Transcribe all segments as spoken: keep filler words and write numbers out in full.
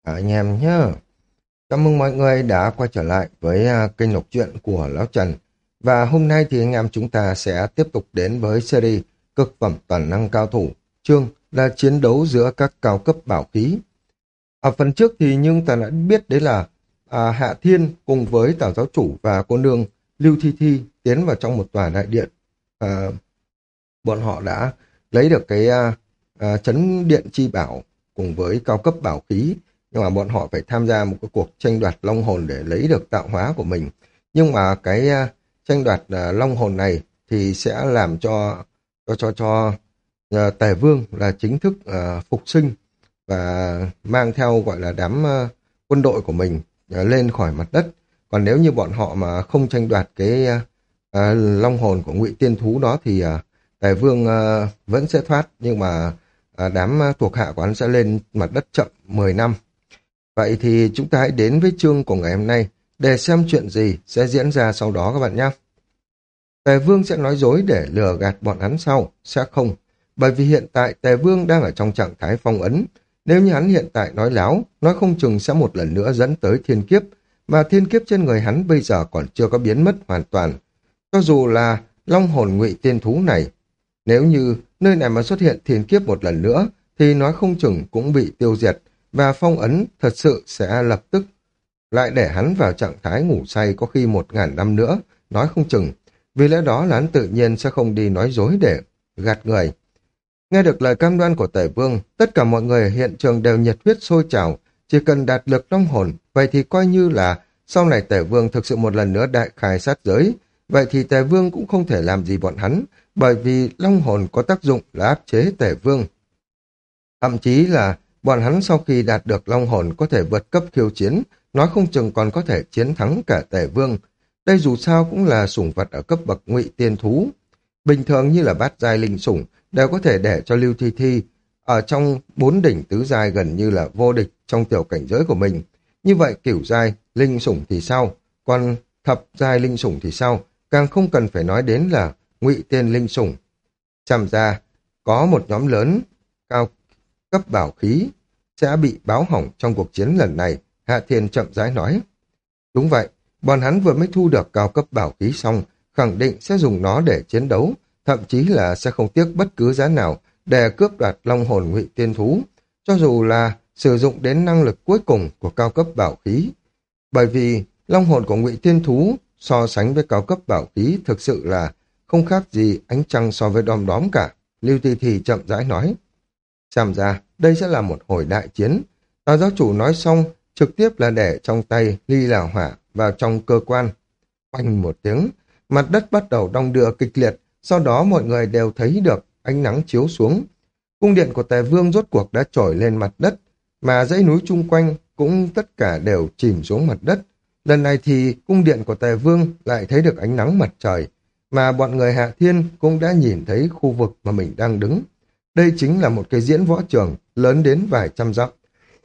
À, anh em nhé. Chào mừng mọi người đã quay trở lại với à, kênh đọc truyện của Lão Trần. Và hôm nay thì anh em chúng ta sẽ tiếp tục đến với series Cực phẩm toàn năng cao thủ. Chương là chiến đấu giữa các cao cấp bảo khí. Ở phần trước thì nhưng ta đã biết đấy là à, Hạ Thiên cùng với Tào giáo chủ và cô nương Lưu Thi Thi tiến vào trong một tòa đại điện. À, bọn họ đã lấy được cái à, à, chấn điện chi bảo cùng với cao cấp bảo khí, nhưng mà bọn họ phải tham gia một cái cuộc tranh đoạt long hồn để lấy được tạo hóa của mình. Nhưng mà cái à, tranh đoạt à, long hồn này thì sẽ làm cho cho cho cho à, Tề Vương là chính thức à, phục sinh và mang theo gọi là đám à, quân đội của mình à, lên khỏi mặt đất. Còn nếu như bọn họ mà không tranh đoạt cái à, à, long hồn của Ngụy Tiên Thú đó thì à, Tề Vương à, vẫn sẽ thoát, nhưng mà à, đám à, thuộc hạ của hắn sẽ lên mặt đất chậm mười năm. Vậy thì chúng ta hãy đến với chương của ngày hôm nay để xem chuyện gì sẽ diễn ra sau đó các bạn nhé. Tề Vương sẽ nói dối để lừa gạt bọn hắn sau, sẽ không. Bởi vì hiện tại Tề Vương đang ở trong trạng thái phong ấn. Nếu như hắn hiện tại nói láo, nói không chừng sẽ một lần nữa dẫn tới thiên kiếp, mà thiên kiếp trên người hắn bây giờ còn chưa có biến mất hoàn toàn. Cho dù là long hồn Ngụy Tiên Thú này, nếu như nơi này mà xuất hiện thiên kiếp một lần nữa, thì nói không chừng cũng bị tiêu diệt, và phong ấn thật sự sẽ lập tức lại để hắn vào trạng thái ngủ say có khi một ngàn năm nữa, nói không chừng. Vì lẽ đó là hắn tự nhiên sẽ không đi nói dối để gạt người. Nghe được lời cam đoan của Tề Vương, tất cả mọi người ở hiện trường đều nhiệt huyết sôi trào, chỉ cần đạt được long hồn, vậy thì coi như là sau này Tề Vương thực sự một lần nữa đại khai sát giới, vậy thì Tề Vương cũng không thể làm gì bọn hắn, bởi vì long hồn có tác dụng là áp chế Tề Vương. Thậm chí là bọn hắn sau khi đạt được long hồn có thể vượt cấp khiêu chiến, nói không chừng còn có thể chiến thắng cả Tề Vương. Đây dù sao cũng là sủng vật ở cấp bậc Ngụy Tiên Thú. Bình thường như là bát giai linh sủng đều có thể để cho Lưu Thi Thi ở trong bốn đỉnh tứ giai gần như là vô địch trong tiểu cảnh giới của mình. Như vậy cửu giai linh sủng thì sao? Còn thập giai linh sủng thì sao? Càng không cần phải nói đến là Ngụy Tiên linh sủng. Xem ra có một nhóm lớn cao cấp bảo khí sẽ bị báo hỏng trong cuộc chiến lần này, Hạ Thiên chậm rãi nói. Đúng vậy, bọn hắn vừa mới thu được cao cấp bảo khí xong, khẳng định sẽ dùng nó để chiến đấu, thậm chí là sẽ không tiếc bất cứ giá nào để cướp đoạt long hồn Ngụy Tiên Thú, cho dù là sử dụng đến năng lực cuối cùng của cao cấp bảo khí. Bởi vì long hồn của Ngụy Tiên Thú so sánh với cao cấp bảo khí thực sự là không khác gì ánh trăng so với đom đóm cả, Lưu Ti Thì chậm rãi nói. Xem ra, đây sẽ là một hồi đại chiến. Tào giáo chủ nói xong, trực tiếp là để trong tay ly là hỏa vào trong cơ quan. Oanh một tiếng, mặt đất bắt đầu đong đưa kịch liệt, sau đó mọi người đều thấy được ánh nắng chiếu xuống. Cung điện của Tề Vương rốt cuộc đã trồi lên mặt đất, mà dãy núi chung quanh cũng tất cả đều chìm xuống mặt đất. Lần này thì cung điện của Tề Vương lại thấy được ánh nắng mặt trời, mà bọn người Hạ Thiên cũng đã nhìn thấy khu vực mà mình đang đứng. Đây chính là một cái diễn võ trường lớn đến vài trăm dặm.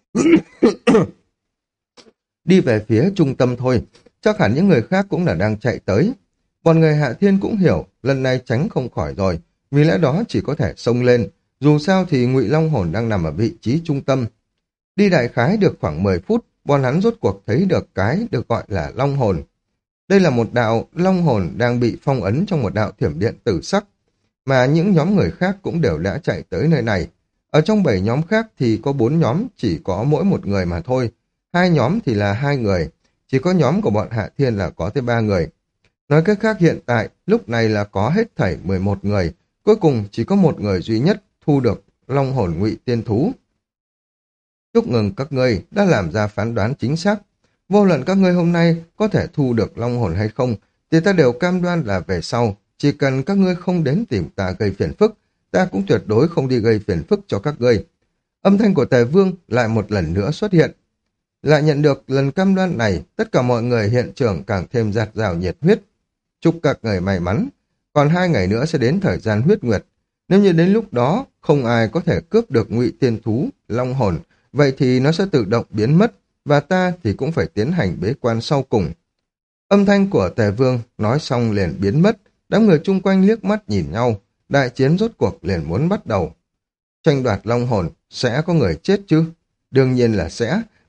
Đi về phía trung tâm thôi, chắc hẳn những người khác cũng là đang chạy tới. Bọn người Hạ Thiên cũng hiểu, lần này tránh không khỏi rồi, vì lẽ đó chỉ có thể xông lên. Dù sao thì Ngụy Long Hồn đang nằm ở vị trí trung tâm. Đi đại khái được khoảng mười phút, bọn hắn rốt cuộc thấy được cái được gọi là Long Hồn. Đây là một đạo Long Hồn đang bị phong ấn trong một đạo thiểm điện tử sắc, mà những nhóm người khác cũng đều đã chạy tới nơi này. Ở trong bảy nhóm khác thì có bốn nhóm chỉ có mỗi một người mà thôi, hai nhóm thì là hai người, chỉ có nhóm của bọn Hạ Thiên là có tới ba người. Nói cách khác hiện tại, lúc này là có hết thảy mười một người, cuối cùng chỉ có một người duy nhất thu được Long Hồn Ngụy Tiên Thú. Chúc mừng các ngươi đã làm ra phán đoán chính xác. Vô luận các ngươi hôm nay có thể thu được Long Hồn hay không, thì ta đều cam đoan là về sau, chỉ cần các ngươi không đến tìm ta gây phiền phức, ta cũng tuyệt đối không đi gây phiền phức cho các ngươi. Âm thanh của Tề Vương lại một lần nữa xuất hiện. Lại nhận được lần cam đoan này, tất cả mọi người hiện trường càng thêm dạt dào nhiệt huyết. Chúc các người may mắn, còn hai ngày nữa sẽ đến thời gian huyết nguyệt. Nếu như đến lúc đó không ai có thể cướp được Ngụy Tiên Thú, Long Hồn, vậy thì nó sẽ tự động biến mất, và ta thì cũng phải tiến hành bế quan sau cùng. Âm thanh của Tề Vương nói xong liền biến mất, đám người chung quanh liếc mắt nhìn nhau, đại chiến rốt cuộc liền muốn bắt đầu. Tranh đoạt long hồn, sẽ có người chết chứ? Đương nhiên là sẽ,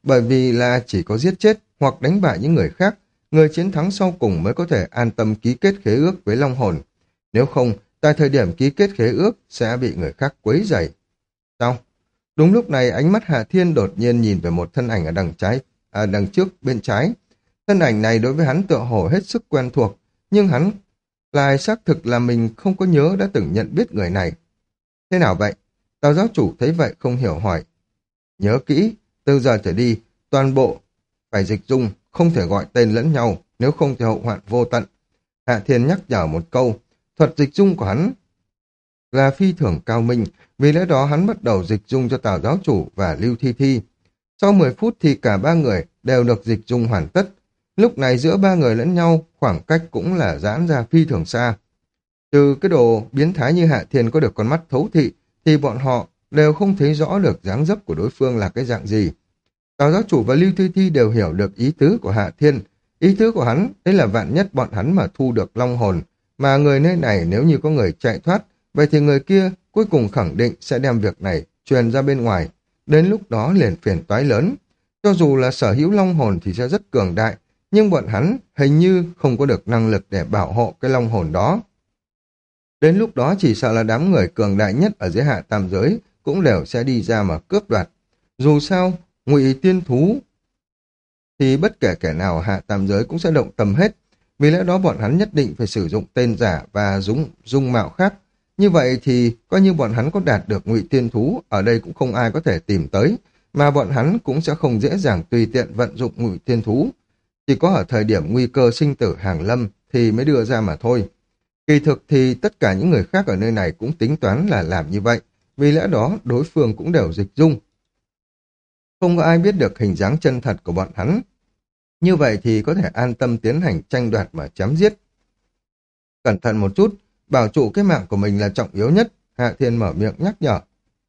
bởi vì là chỉ có giết chết hoặc đánh bại những người khác, người chiến thắng sau cùng mới có thể an tâm ký kết khế ước với Long hồn. Nếu không, tại thời điểm ký kết khế ước sẽ bị người khác quấy rầy. Sao? Đúng lúc này ánh mắt Hạ Thiên đột nhiên nhìn về một thân ảnh ở đằng trái, à, đằng trước bên trái. Thân ảnh này đối với hắn tựa hồ hết sức quen thuộc, nhưng hắn lại xác thực là mình không có nhớ đã từng nhận biết người này. Thế nào vậy? Tào giáo chủ thấy vậy không hiểu hỏi. Nhớ kỹ, từ giờ trở đi, toàn bộ phải dịch dung, không thể gọi tên lẫn nhau, nếu không thì hậu hoạn vô tận. Hạ Thiên nhắc nhở một câu, thuật dịch dung của hắn là phi thường cao minh, vì lẽ đó hắn bắt đầu dịch dung cho Tào giáo chủ và Lưu Thi Thi. Sau mười phút thì cả ba người đều được dịch dung hoàn tất. Lúc này giữa ba người lẫn nhau, khoảng cách cũng là giãn ra phi thường xa. Từ cái đồ biến thái như Hạ Thiên có được con mắt thấu thị, thì bọn họ đều không thấy rõ được dáng dấp của đối phương là cái dạng gì. Tào giáo chủ và Lưu Thi Thi đều hiểu được ý tứ của Hạ Thiên. Ý tứ của hắn, đấy là vạn nhất bọn hắn mà thu được long hồn, mà người nơi này nếu như có người chạy thoát, vậy thì người kia cuối cùng khẳng định sẽ đem việc này truyền ra bên ngoài. Đến lúc đó liền phiền toái lớn. Cho dù là sở hữu long hồn thì sẽ rất cường đại, nhưng bọn hắn hình như không có được năng lực để bảo hộ cái long hồn đó. Đến lúc đó chỉ sợ là đám người cường đại nhất ở dưới hạ tam giới cũng đều sẽ đi ra mà cướp đoạt. Dù sao, Ngụy Tiên Thú thì bất kể kẻ nào hạ tam giới cũng sẽ động tâm hết. Vì lẽ đó bọn hắn nhất định phải sử dụng tên giả và dung, dung mạo khác. Như vậy thì coi như bọn hắn có đạt được Ngụy Tiên Thú, ở đây cũng không ai có thể tìm tới, mà bọn hắn cũng sẽ không dễ dàng tùy tiện vận dụng Ngụy Tiên Thú. Chỉ có ở thời điểm nguy cơ sinh tử hàng lâm thì mới đưa ra mà thôi. Kỳ thực thì tất cả những người khác ở nơi này cũng tính toán là làm như vậy, vì lẽ đó đối phương cũng đều dịch dung. Không có ai biết được hình dáng chân thật của bọn hắn. Như vậy thì có thể an tâm tiến hành tranh đoạt mà chém giết. Cẩn thận một chút, bảo trụ cái mạng của mình là trọng yếu nhất, Hạ Thiên mở miệng nhắc nhở.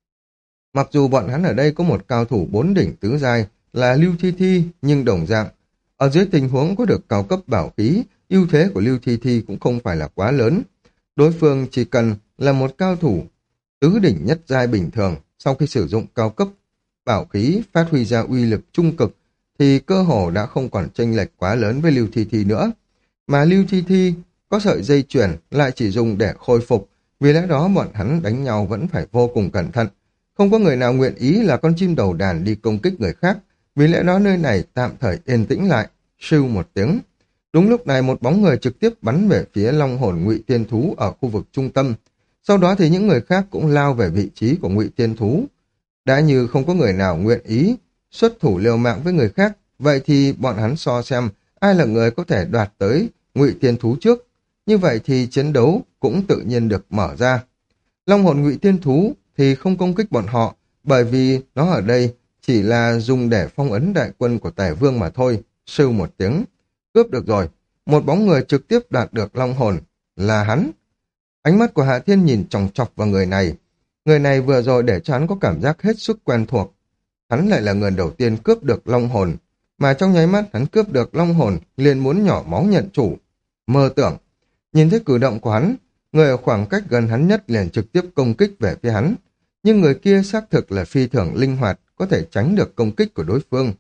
Mặc dù bọn hắn ở đây có một cao thủ bốn đỉnh tứ giai là Lưu Thi Thi, nhưng đồng dạng, ở dưới tình huống có được cao cấp bảo khí, ưu thế của Lưu Thi Thi cũng không phải là quá lớn. Đối phương chỉ cần là một cao thủ tứ đỉnh nhất giai bình thường, sau khi sử dụng cao cấp bảo khí phát huy ra uy lực trung cực, thì cơ hồ đã không còn chênh lệch quá lớn với Lưu Thi Thi nữa. Mà Lưu Thi Thi có sợi dây chuyền lại chỉ dùng để khôi phục, vì lẽ đó bọn hắn đánh nhau vẫn phải vô cùng cẩn thận. Không có người nào nguyện ý là con chim đầu đàn đi công kích người khác, vì lẽ đó nơi này tạm thời yên tĩnh lại, sưu một tiếng. Đúng lúc này một bóng người trực tiếp bắn về phía long hồn Ngụy Tiên Thú ở khu vực trung tâm. Sau đó thì những người khác cũng lao về vị trí của Ngụy Tiên Thú. Đã như không có người nào nguyện ý xuất thủ liều mạng với người khác, vậy thì bọn hắn so xem ai là người có thể đoạt tới Ngụy Tiên Thú trước. Như vậy thì chiến đấu cũng tự nhiên được mở ra. Long hồn Ngụy Tiên Thú thì không công kích bọn họ, bởi vì nó ở đây chỉ là dùng để phong ấn đại quân của Tề Vương mà thôi. Sưu một tiếng. Cướp được rồi. Một bóng người trực tiếp đạt được long hồn. Là hắn. Ánh mắt của Hạ Thiên nhìn chòng chọc vào người này. Người này vừa rồi để cho hắn có cảm giác hết sức quen thuộc. Hắn lại là người đầu tiên cướp được long hồn. Mà trong nháy mắt hắn cướp được long hồn liền muốn nhỏ máu nhận chủ. Mơ tưởng. Nhìn thấy cử động của hắn, người ở khoảng cách gần hắn nhất liền trực tiếp công kích về phía hắn. Nhưng người kia xác thực là phi thường linh hoạt, có thể tránh được công kích của đối phương.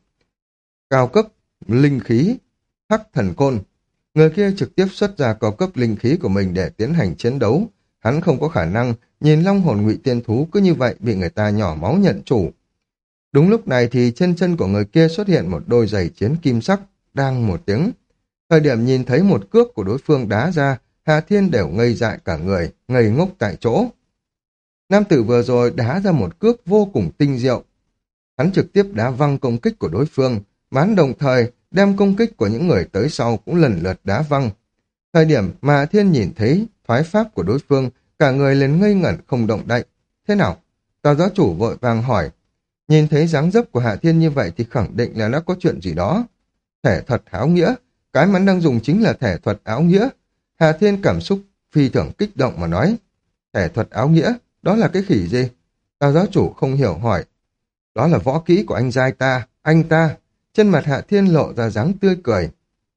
Cao cấp, linh khí, hắc thần côn. Người kia trực tiếp xuất ra cao cấp linh khí của mình để tiến hành chiến đấu. Hắn không có khả năng nhìn long hồn Ngụy Tiên Thú cứ như vậy bị người ta nhỏ máu nhận chủ. Đúng lúc này thì trên chân của người kia xuất hiện một đôi giày chiến kim sắc, đang một tiếng. Thời điểm nhìn thấy một cước của đối phương đá ra, Hà Thiên đều ngây dại cả người, ngây ngốc tại chỗ. Nam tử vừa rồi đá ra một cước vô cùng tinh diệu. Hắn trực tiếp đá văng công kích của đối phương, bán đồng thời đem công kích của những người tới sau cũng lần lượt đá văng. Thời điểm mà Hà Thiên nhìn thấy thoái pháp của đối phương, cả người liền ngây ngẩn không động đậy. Thế nào? Tào giáo chủ vội vàng hỏi. Nhìn thấy dáng dấp của Hạ Thiên như vậy thì khẳng định là nó có chuyện gì đó. Thể thuật áo nghĩa, cái mà hắn đang dùng chính là thể thuật áo nghĩa. Hạ Thiên cảm xúc phi thường kích động mà nói. Thể thuật áo nghĩa, đó là cái khỉ gì? Tào giáo chủ không hiểu hỏi. Đó là võ kỹ của anh giai ta, anh ta. Trên mặt Hạ Thiên lộ ra dáng tươi cười.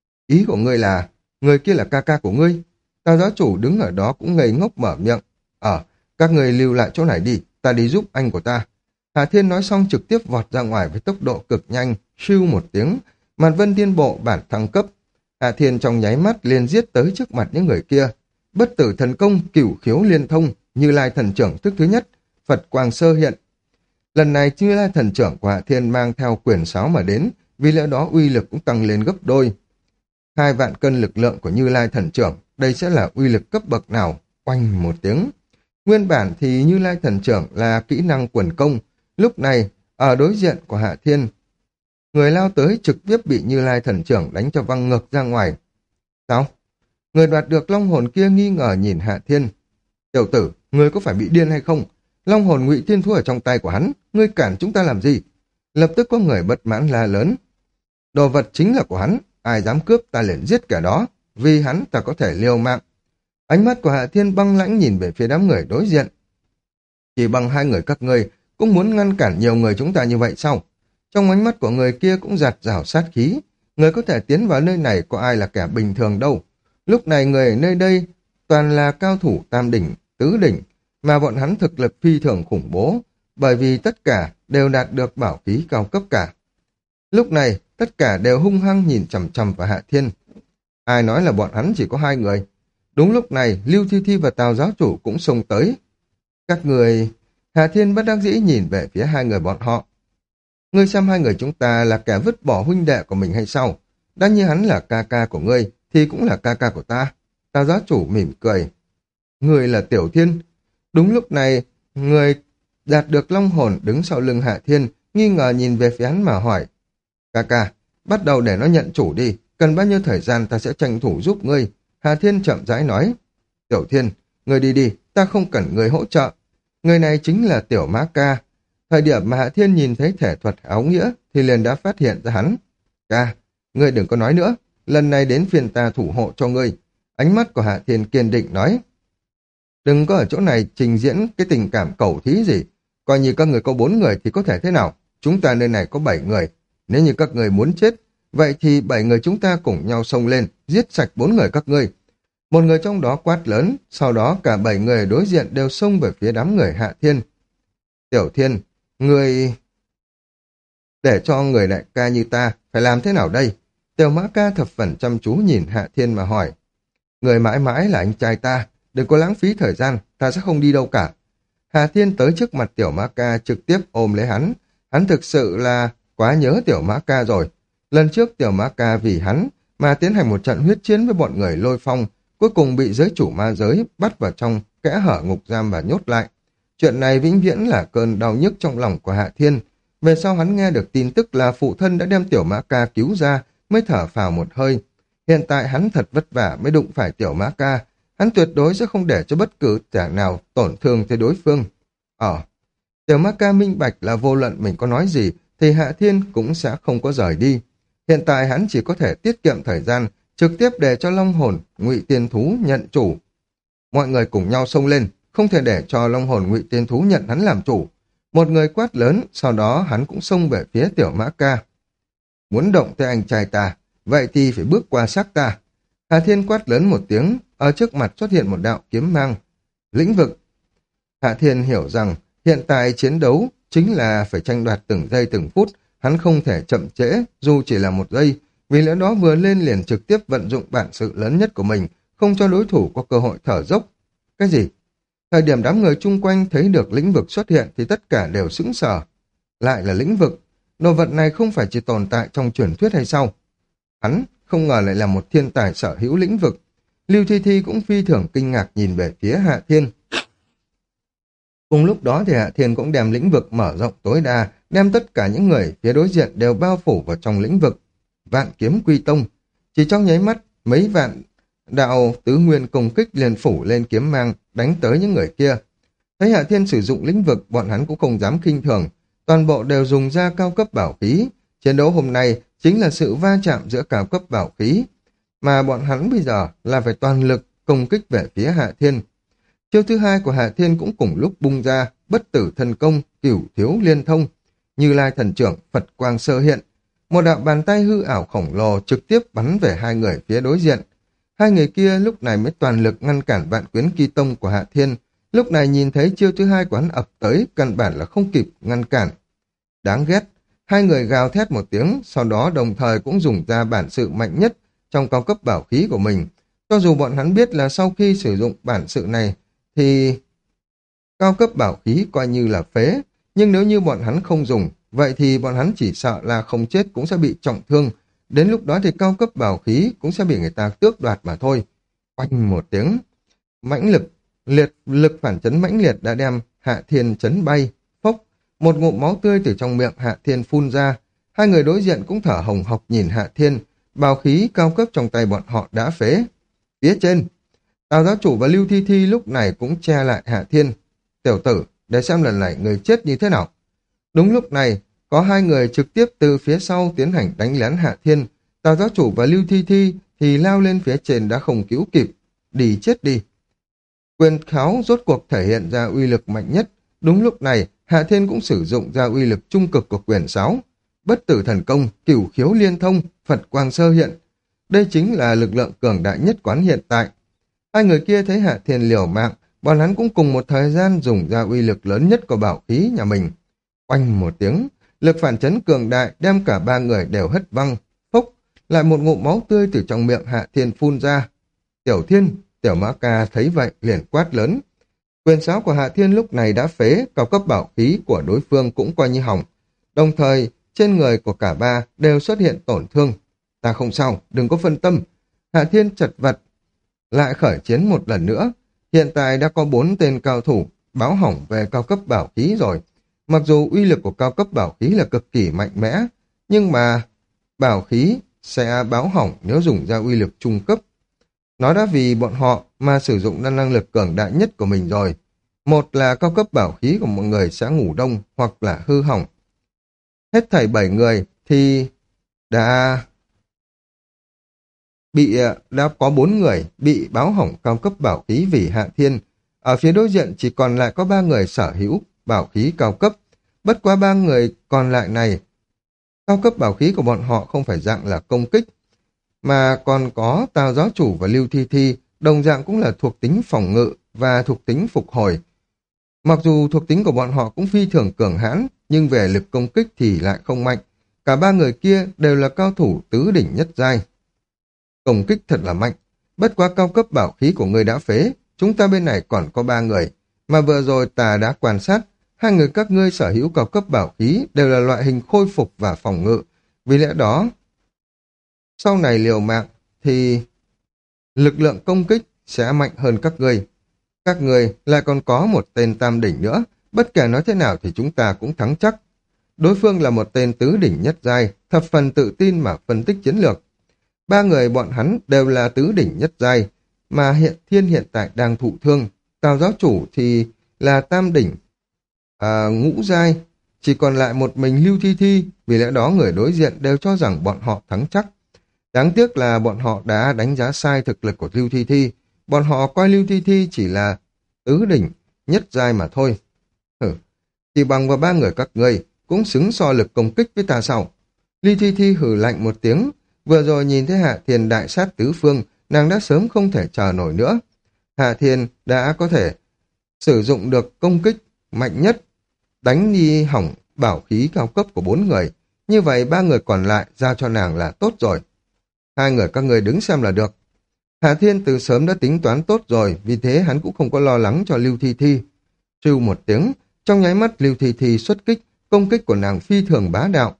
Ý của ngươi là, người kia là ca ca của ngươi. Tào giáo chủ đứng ở đó cũng ngây ngốc mở miệng. Ờ, các người lưu lại chỗ này đi, ta đi giúp anh của ta. Hạ Thiên nói xong trực tiếp vọt ra ngoài với tốc độ cực nhanh, siêu một tiếng, Màn Vân Thiên Bộ bản thăng cấp. Hạ Thiên trong nháy mắt liền giết tới trước mặt những người kia. Bất tử thần công, cửu khiếu liên thông, Như Lai thần trưởng thức thứ nhất, Phật quang sơ hiện. Lần này Như Lai thần trưởng của Hạ Thiên mang theo quyền sáo mà đến, vì lẽ đó uy lực cũng tăng lên gấp đôi. Hai vạn cân lực lượng của Như Lai thần trưởng, đây sẽ là uy lực cấp bậc nào? Oanh một tiếng. Nguyên bản thì Như Lai thần trưởng là kỹ năng quần công, lúc này ở đối diện của Hạ Thiên, người lao tới trực tiếp bị Như Lai thần trưởng đánh cho văng ngược ra ngoài. Sao? Người đoạt được long hồn kia nghi ngờ nhìn Hạ Thiên. Tiểu tử, người có phải bị điên hay không? Long hồn Ngụy Thiên Thú ở trong tay của hắn, ngươi cản chúng ta làm gì? Lập tức có người bất mãn la lớn. Đồ vật chính là của hắn, ai dám cướp ta liền giết kẻ đó, vì hắn ta có thể liều mạng. Ánh mắt của Hạ Thiên băng lãnh nhìn về phía đám người đối diện. Chỉ bằng hai người các ngươi cũng muốn ngăn cản nhiều người chúng ta như vậy sao? Trong ánh mắt của người kia cũng giạt rào sát khí. Người có thể tiến vào nơi này có ai là kẻ bình thường đâu. Lúc này người ở nơi đây toàn là cao thủ tam đỉnh, tứ đỉnh, mà bọn hắn thực lực phi thường khủng bố, bởi vì tất cả đều đạt được bảo khí cao cấp cả. Lúc này, tất cả đều hung hăng nhìn chằm chằm vào Hạ Thiên. Ai nói là bọn hắn chỉ có hai người? Đúng lúc này, Lưu Thi Thi và Tào giáo chủ cũng xông tới. Các người... Hạ Thiên bất đắc dĩ nhìn về phía hai người bọn họ. Ngươi xem hai người chúng ta là kẻ vứt bỏ huynh đệ của mình hay sao? Đã như hắn là ca ca của ngươi, thì cũng là ca ca của ta. Tào giáo chủ mỉm cười. Ngươi là Tiểu Thiên. Đúng lúc này, người đạt được long hồn đứng sau lưng Hạ Thiên, nghi ngờ nhìn về phía hắn mà hỏi. Ca ca, bắt đầu để nó nhận chủ đi, cần bao nhiêu thời gian ta sẽ tranh thủ giúp ngươi. Hạ Thiên chậm rãi nói. Tiểu Thiên, ngươi đi đi, ta không cần người hỗ trợ. Người này chính là Tiểu Mã Ca. Thời điểm mà Hạ Thiên nhìn thấy thể thuật áo nghĩa thì liền đã phát hiện ra hắn. Ca, ngươi đừng có nói nữa, lần này đến phiên ta thủ hộ cho ngươi. Ánh mắt của Hạ Thiên kiên định nói. Đừng có ở chỗ này trình diễn cái tình cảm cầu thí gì. Coi như các người có bốn người thì có thể thế nào? Chúng ta nơi này có bảy người. Nếu như các người muốn chết, vậy thì bảy người chúng ta cùng nhau xông lên, giết sạch bốn người các ngươi. Một người trong đó quát lớn, sau đó cả bảy người đối diện đều xông về phía đám người Hạ Thiên. Tiểu Thiên, người... Để cho người đại ca như ta, phải làm thế nào đây? Tiểu Mã Ca thập phần chăm chú nhìn Hạ Thiên mà hỏi. Người mãi mãi là anh trai ta, đừng có lãng phí thời gian, ta sẽ không đi đâu cả. Hạ Thiên tới trước mặt Tiểu Mã Ca trực tiếp ôm lấy hắn. Hắn thực sự là quá nhớ Tiểu Mã Ca rồi. Lần trước Tiểu Mã Ca vì hắn mà tiến hành một trận huyết chiến với bọn người Lôi Phong, cuối cùng bị giới chủ ma giới bắt vào trong kẽ hở ngục giam và nhốt lại. Chuyện này vĩnh viễn là cơn đau nhức trong lòng của Hạ Thiên. Về sau hắn nghe được tin tức là phụ thân đã đem Tiểu Mã Ca cứu ra, mới thở phào một hơi. Hiện tại hắn thật vất vả mới đụng phải Tiểu Mã Ca. Hắn tuyệt đối sẽ không để cho bất cứ kẻ nào tổn thương tới đối phương. Ờ, Tiểu Mã Ca minh bạch là vô luận mình có nói gì thì Hạ Thiên cũng sẽ không có rời đi. Hiện tại hắn chỉ có thể tiết kiệm thời gian, trực tiếp để cho long hồn Ngụy Tiên Thú nhận chủ. Mọi người cùng nhau xông lên, không thể để cho long hồn Ngụy Tiên Thú nhận hắn làm chủ. Một người quát lớn, sau đó hắn cũng xông về phía Tiểu Mã Ca. Muốn động tới anh trai ta, vậy thì phải bước qua xác ta. Hạ Thiên quát lớn một tiếng, ở trước mặt xuất hiện một đạo kiếm mang. Lĩnh vực. Hạ Thiên hiểu rằng hiện tại chiến đấu chính là phải tranh đoạt từng giây từng phút, hắn không thể chậm trễ dù chỉ là một giây, vì lẽ đó vừa lên liền trực tiếp vận dụng bản sự lớn nhất của mình, không cho đối thủ có cơ hội thở dốc. Cái gì? Thời điểm đám người chung quanh thấy được lĩnh vực xuất hiện thì tất cả đều sững sờ. Lại là lĩnh vực. Đồ vật này không phải chỉ tồn tại trong truyền thuyết hay sao? Hắn không ngờ lại là một thiên tài sở hữu lĩnh vực. Lưu Thi Thi cũng phi thường kinh ngạc nhìn về phía Hạ Thiên. Cùng lúc đó thì Hạ Thiên cũng đem lĩnh vực mở rộng tối đa, đem tất cả những người phía đối diện đều bao phủ vào trong lĩnh vực. Vạn kiếm quy tông. Chỉ trong nháy mắt, mấy vạn đạo tứ nguyên công kích liền phủ lên kiếm mang, đánh tới những người kia. Thấy Hạ Thiên sử dụng lĩnh vực, bọn hắn cũng không dám khinh thường. Toàn bộ đều dùng ra cao cấp bảo khí. Chiến đấu hôm nay chính là sự va chạm giữa cao cấp bảo khí. Mà bọn hắn bây giờ là phải toàn lực công kích về phía Hạ Thiên. Chiêu thứ hai của Hạ Thiên cũng cùng lúc bung ra, bất tử thần công, cửu thiếu liên thông. Như Lai thần trưởng, Phật quang sơ hiện. Một đạo bàn tay hư ảo khổng lồ trực tiếp bắn về hai người phía đối diện. Hai người kia lúc này mới toàn lực ngăn cản vạn quyến kỳ tông của Hạ Thiên, Lúc này nhìn thấy chiêu thứ hai của hắn ập tới, căn bản là không kịp ngăn cản. Đáng ghét, hai người gào thét một tiếng, sau đó đồng thời cũng dùng ra bản sự mạnh nhất trong cao cấp bảo khí của mình. Cho dù bọn hắn biết là sau khi sử dụng bản sự này thì cao cấp bảo khí coi như là phế, nhưng nếu như bọn hắn không dùng, vậy thì bọn hắn chỉ sợ là không chết cũng sẽ bị trọng thương. Đến lúc đó thì cao cấp bảo khí cũng sẽ bị người ta tước đoạt mà thôi. Oanh một tiếng, mãnh lực, liệt lực phản chấn mãnh liệt đã đem Hạ Thiên chấn bay. Phốc, một ngụm máu tươi từ trong miệng Hạ Thiên phun ra. Hai người đối diện cũng thở hồng hộc nhìn Hạ Thiên, bảo khí cao cấp trong tay bọn họ đã phế. Phía trên, Tào giáo chủ và Lưu Thi Thi lúc này cũng che lại Hạ Thiên. Tiểu tử, để xem lần này người chết như thế nào. Đúng lúc này, có hai người trực tiếp từ phía sau tiến hành đánh lén Hạ Thiên. Tào giáo chủ và Lưu Thi Thi thì lao lên phía trên đã không cứu kịp. Đi chết đi. Quyền kháo rốt cuộc thể hiện ra uy lực mạnh nhất. Đúng lúc này, Hạ Thiên cũng sử dụng ra uy lực trung cực của quyền sáo. Bất tử thần công, cửu khiếu liên thông, Phật quang sơ hiện. Đây chính là lực lượng cường đại nhất quán hiện tại. Hai người kia thấy Hạ Thiên liều mạng, bọn hắn cũng cùng một thời gian dùng ra uy lực lớn nhất của bảo khí nhà mình. Oanh một tiếng, lực phản chấn cường đại đem cả ba người đều hất văng. Phốc, lại một ngụm máu tươi từ trong miệng Hạ Thiên phun ra. Tiểu Thiên, Tiểu Mã Ca thấy vậy liền quát lớn. Quyền sáo của Hạ Thiên lúc này đã phế, cao cấp bảo khí của đối phương cũng coi như hỏng. Đồng thời, trên người của cả ba đều xuất hiện tổn thương. Ta không sao, đừng có phân tâm. Hạ Thiên chật vật, lại khởi chiến một lần nữa. Hiện tại đã có bốn tên cao thủ báo hỏng về cao cấp bảo khí rồi. Mặc dù uy lực của cao cấp bảo khí là cực kỳ mạnh mẽ, nhưng mà bảo khí sẽ báo hỏng nếu dùng ra uy lực trung cấp. Nó đã vì bọn họ mà sử dụng năng lực cường đại nhất của mình rồi. Một là cao cấp bảo khí của mọi người sẽ ngủ đông hoặc là hư hỏng. Hết thảy bảy người thì đã bị đã có bốn người bị báo hỏng cao cấp bảo khí vì Hạ Thiên. Ở phía đối diện chỉ còn lại có ba người sở hữu bảo khí cao cấp. Bất quá ba người còn lại này, cao cấp bảo khí của bọn họ không phải dạng là công kích, mà còn có Tào giáo chủ và Lưu Thi Thi, đồng dạng cũng là thuộc tính phòng ngự và thuộc tính phục hồi. Mặc dù thuộc tính của bọn họ cũng phi thường cường hãn, nhưng về lực công kích thì lại không mạnh. Cả ba người kia đều là cao thủ tứ đỉnh nhất giai. Công kích thật là mạnh. Bất quá cao cấp bảo khí của ngươi đã phế, chúng ta bên này còn có ba người. Mà vừa rồi ta đã quan sát, hai người các ngươi sở hữu cao cấp bảo khí đều là loại hình khôi phục và phòng ngự. Vì lẽ đó, sau này liều mạng thì lực lượng công kích sẽ mạnh hơn các ngươi. Các ngươi lại còn có một tên tam đỉnh nữa, bất kể nói thế nào thì chúng ta cũng thắng chắc. Đối phương là một tên tứ đỉnh nhất giai, thập phần tự tin mà phân tích chiến lược. Ba người bọn hắn đều là tứ đỉnh nhất giai, mà hiện thiên hiện tại đang thụ thương. Tào giáo chủ thì là tam đỉnh, à, ngũ giai, chỉ còn lại một mình Lưu Thi Thi, vì lẽ đó người đối diện đều cho rằng bọn họ thắng chắc. Đáng tiếc là bọn họ đã đánh giá sai thực lực của Lưu Thi Thi, bọn họ coi Lưu Thi Thi chỉ là tứ đỉnh nhất giai mà thôi. Hử, chỉ bằng vào ba người các ngươi cũng xứng so lực công kích với ta sao? Lưu Thi Thi hử lạnh một tiếng, vừa rồi nhìn thấy Hạ Thiên đại sát tứ phương, nàng đã sớm không thể chờ nổi nữa. Hạ Thiên đã có thể sử dụng được công kích mạnh nhất, đánh đi hỏng bảo khí cao cấp của bốn người. Như vậy ba người còn lại giao cho nàng là tốt rồi. Hai người các người đứng xem là được. Hạ Thiên từ sớm đã tính toán tốt rồi, vì thế hắn cũng không có lo lắng cho Lưu Thi Thi. Trưu một tiếng, trong nháy mắt Lưu Thi Thi xuất kích, công kích của nàng phi thường bá đạo.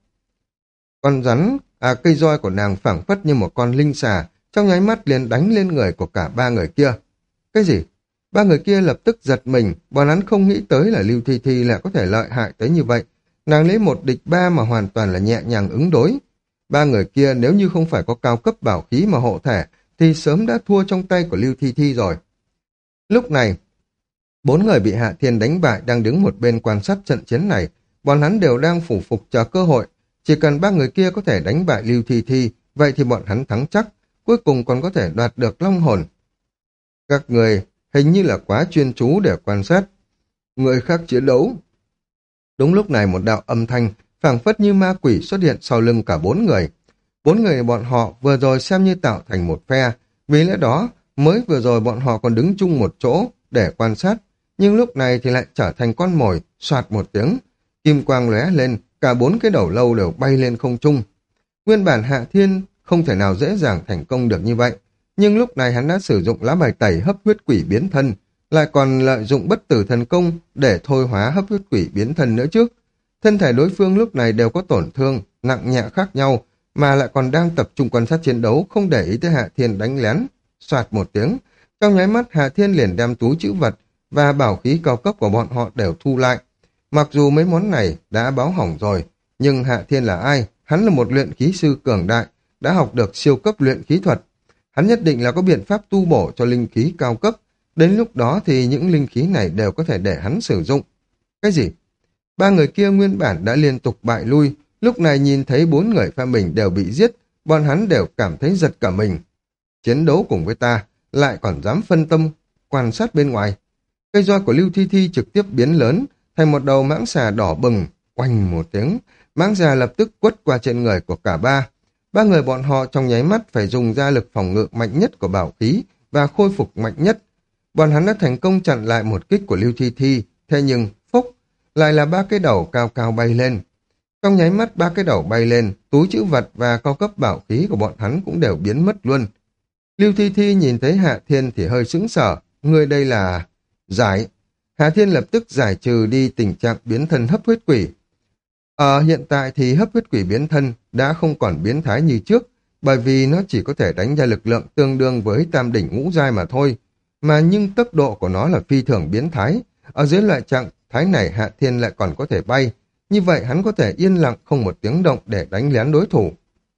Con rắn, à cây roi của nàng phảng phất như một con linh xà, trong nháy mắt liền đánh lên người của cả ba người kia. Cái gì? Ba người kia lập tức giật mình, bọn hắn không nghĩ tới là Lưu Thi Thi lại có thể lợi hại tới như vậy. Nàng lấy một địch ba mà hoàn toàn là nhẹ nhàng ứng đối. Ba người kia nếu như không phải có cao cấp bảo khí mà hộ thể, thì sớm đã thua trong tay của Lưu Thi Thi rồi. Lúc này, bốn người bị Hạ Thiên đánh bại đang đứng một bên quan sát trận chiến này, bọn hắn đều đang phủ phục chờ cơ hội. Chỉ cần ba người kia có thể đánh bại Lưu Thi Thi, vậy thì bọn hắn thắng chắc, cuối cùng còn có thể đoạt được long hồn. Các người hình như là quá chuyên chú để quan sát người khác chiến đấu. Đúng lúc này một đạo âm thanh phảng phất như ma quỷ xuất hiện sau lưng cả bốn người. Bốn người bọn họ vừa rồi xem như tạo thành một phe, vì lẽ đó mới vừa rồi bọn họ còn đứng chung một chỗ để quan sát, nhưng lúc này thì lại trở thành con mồi, soạt một tiếng. Kim quang lóe lên, cả bốn cái đầu lâu đều bay lên không trung. Nguyên bản Hạ Thiên không thể nào dễ dàng thành công được như vậy, nhưng lúc này hắn đã sử dụng lá bài tẩy hấp huyết quỷ biến thân, lại còn lợi dụng bất tử thần công để thôi hóa hấp huyết quỷ biến thân nữa chứ. Thân thể đối phương lúc này đều có tổn thương, nặng nhẹ khác nhau, mà lại còn đang tập trung quan sát chiến đấu, không để ý tới Hạ Thiên đánh lén. Soạt một tiếng, trong nháy mắt Hạ Thiên liền đem túi trữ vật và bảo khí cao cấp của bọn họ đều thu lại. Mặc dù mấy món này đã báo hỏng rồi, nhưng Hạ Thiên là ai? Hắn là một luyện khí sư cường đại, đã học được siêu cấp luyện khí thuật. Hắn nhất định là có biện pháp tu bổ cho linh khí cao cấp. Đến lúc đó thì những linh khí này đều có thể để hắn sử dụng. Cái gì? Ba người kia nguyên bản đã liên tục bại lui, lúc này nhìn thấy bốn người phe mình đều bị giết, bọn hắn đều cảm thấy giật cả mình. Chiến đấu cùng với ta, lại còn dám phân tâm, quan sát bên ngoài. Cây roi của Lưu Thi Thi trực tiếp biến lớn, thành một đầu mãng xà đỏ bừng, oanh một tiếng, mãng xà lập tức quất qua trên người của cả ba. Ba người bọn họ trong nháy mắt phải dùng ra lực phòng ngự mạnh nhất của bảo khí và khôi phục mạnh nhất. Bọn hắn đã thành công chặn lại một kích của Lưu Thi Thi, thế nhưng, phúc, lại là ba cái đầu cao cao bay lên. Trong nháy mắt ba cái đầu bay lên, túi trữ vật và cao cấp bảo khí của bọn hắn cũng đều biến mất luôn. Lưu Thi Thi nhìn thấy Hạ Thiên thì hơi sững sờ, người đây là... Giải. Hạ Thiên lập tức giải trừ đi tình trạng biến thân hấp huyết quỷ. Ở hiện tại thì hấp huyết quỷ biến thân đã không còn biến thái như trước, bởi vì nó chỉ có thể đánh ra lực lượng tương đương với tam đỉnh ngũ giai mà thôi. Mà nhưng tốc độ của nó là phi thường biến thái. Ở dưới loại trạng thái này Hạ Thiên lại còn có thể bay. Như vậy hắn có thể yên lặng không một tiếng động để đánh lén đối thủ.